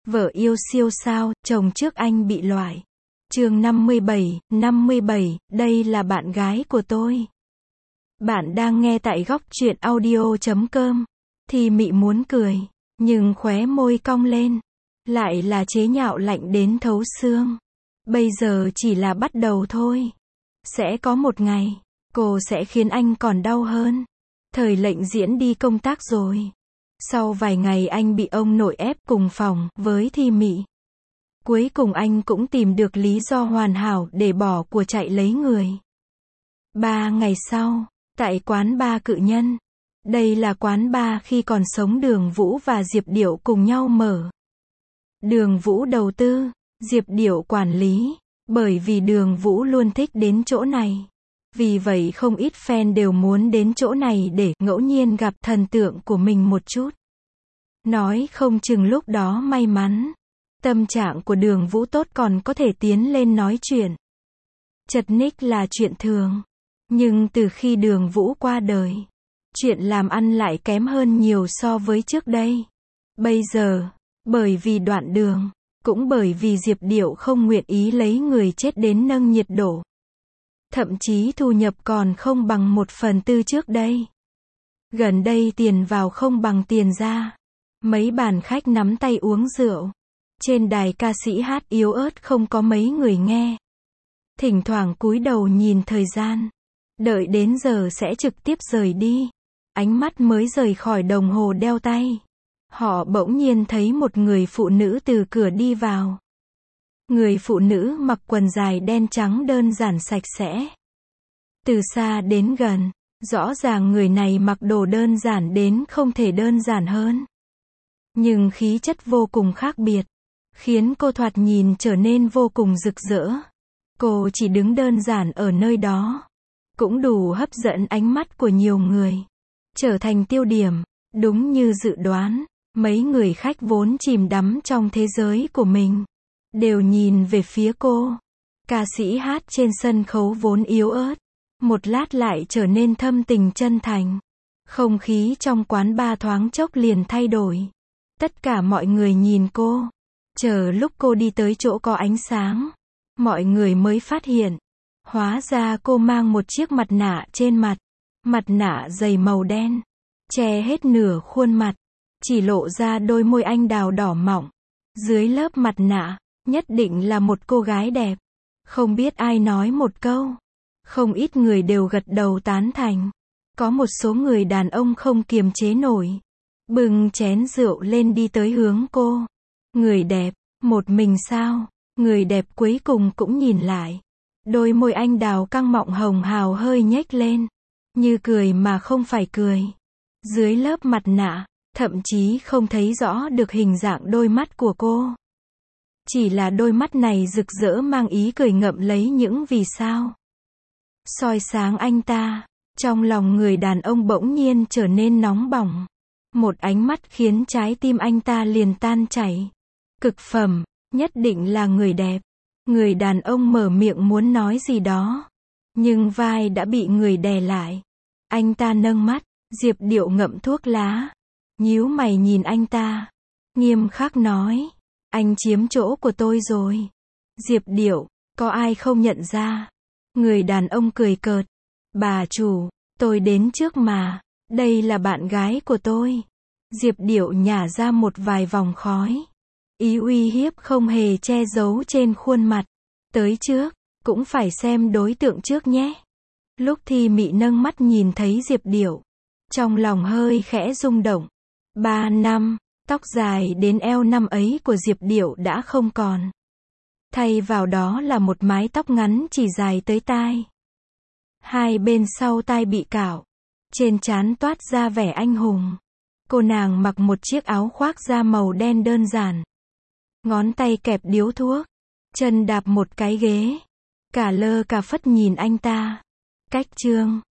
Vợ yêu siêu sao, chồng trước anh bị loại. Chương 57, đây là bạn gái của tôi. Bạn đang nghe tại góc truyện audio.com. Thì Mị muốn cười, nhưng khóe môi cong lên. Lại là chế nhạo lạnh đến thấu xương. Bây giờ chỉ là bắt đầu thôi. Sẽ có một ngày, cô sẽ khiến anh còn đau hơn. Thời lệnh diễn đi công tác rồi. Sau vài ngày anh bị ông nội ép cùng phòng với Thi Mị. Cuối cùng anh cũng tìm được lý do hoàn hảo để bỏ của chạy lấy người. 3 ngày sau, tại quán bar Cự Nhân. Đây là quán bar khi còn sống Đường Vũ và Diệp Điệu cùng nhau mở. Đường Vũ đầu tư, Diệp Điệu quản lý. Bởi vì Đường Vũ luôn thích đến chỗ này. Vì vậy không ít fan đều muốn đến chỗ này để ngẫu nhiên gặp thần tượng của mình một chút. Nói không chừng lúc đó may mắn, tâm trạng của Đường Vũ tốt còn có thể tiến lên nói chuyện. Chật ních là chuyện thường. Nhưng từ khi Đường Vũ qua đời, chuyện làm ăn lại kém hơn nhiều so với trước đây. Bây giờ, bởi vì đoạn đường, cũng bởi vì Diệp Điệu không nguyện ý lấy người chết đến nâng nhiệt độ. Thậm chí thu nhập còn không bằng 1/4 trước đây. Gần đây tiền vào không bằng tiền ra. Mấy bàn khách nắm tay uống rượu. Trên đài ca sĩ hát yếu ớt không có mấy người nghe. Thỉnh thoảng cúi đầu nhìn thời gian. Đợi đến giờ sẽ trực tiếp rời đi. Ánh mắt mới rời khỏi đồng hồ đeo tay. Họ bỗng nhiên thấy một người phụ nữ từ cửa đi vào. Người phụ nữ mặc quần dài đen trắng đơn giản sạch sẽ. Từ xa đến gần, rõ ràng người này mặc đồ đơn giản đến không thể đơn giản hơn. Nhưng khí chất vô cùng khác biệt, khiến cô thoạt nhìn trở nên vô cùng rực rỡ. Cô chỉ đứng đơn giản ở nơi đó, cũng đủ hấp dẫn ánh mắt của nhiều người, trở thành tiêu điểm. Đúng như dự đoán, mấy người khách vốn chìm đắm trong thế giới của mình, đều nhìn về phía cô. Ca sĩ hát trên sân khấu vốn yếu ớt, một lát lại trở nên thâm tình chân thành. Không khí trong quán bar thoáng chốc liền thay đổi. Tất cả mọi người nhìn cô. Chờ lúc cô đi tới chỗ có ánh sáng, mọi người mới phát hiện. Hóa ra cô mang một chiếc mặt nạ trên mặt. Mặt nạ dày màu đen, che hết nửa khuôn mặt, chỉ lộ ra đôi môi anh đào đỏ mọng. Dưới lớp mặt nạ, nhất định là một cô gái đẹp. Không biết ai nói một câu. Không ít người đều gật đầu tán thành. Có một số người đàn ông không kiềm chế nổi, bưng chén rượu lên đi tới hướng cô. Người đẹp, một mình sao? Người đẹp cuối cùng cũng nhìn lại. Đôi môi anh đào căng mọng hồng hào hơi nhếch lên, như cười mà không phải cười. Dưới lớp mặt nạ, thậm chí không thấy rõ được hình dạng đôi mắt của cô. Chỉ là đôi mắt này rực rỡ mang ý cười ngậm lấy những vì sao. Soi sáng anh ta, trong lòng người đàn ông bỗng nhiên trở nên nóng bỏng. Một ánh mắt khiến trái tim anh ta liền tan chảy. Cực phẩm, nhất định là người đẹp. Người đàn ông mở miệng muốn nói gì đó, nhưng vai đã bị người đè lại. Anh ta nâng mắt, Diệp Điệu ngậm thuốc lá, nhíu mày nhìn anh ta, nghiêm khắc nói, anh chiếm chỗ của tôi rồi. Diệp Điệu, có ai không nhận ra? Người đàn ông cười cợt, bà chủ, tôi đến trước mà, đây là bạn gái của tôi. Diệp Điệu nhả ra một vài vòng khói. Ý uy hiếp không hề che giấu trên khuôn mặt. Tới trước, cũng phải xem đối tượng trước nhé. Lúc Thi Mị nâng mắt nhìn thấy Diệp Điệu, trong lòng hơi khẽ rung động. 3 năm, tóc dài đến eo năm ấy của Diệp Điệu đã không còn. Thay vào đó là một mái tóc ngắn chỉ dài tới tai. Hai bên sau tai bị cạo. Trên trán toát ra vẻ anh hùng. Cô nàng mặc một chiếc áo khoác da màu đen đơn giản. Ngón tay kẹp điếu thuốc. Chân đạp một cái ghế. Cả lơ cả phất nhìn anh ta. Cách trương,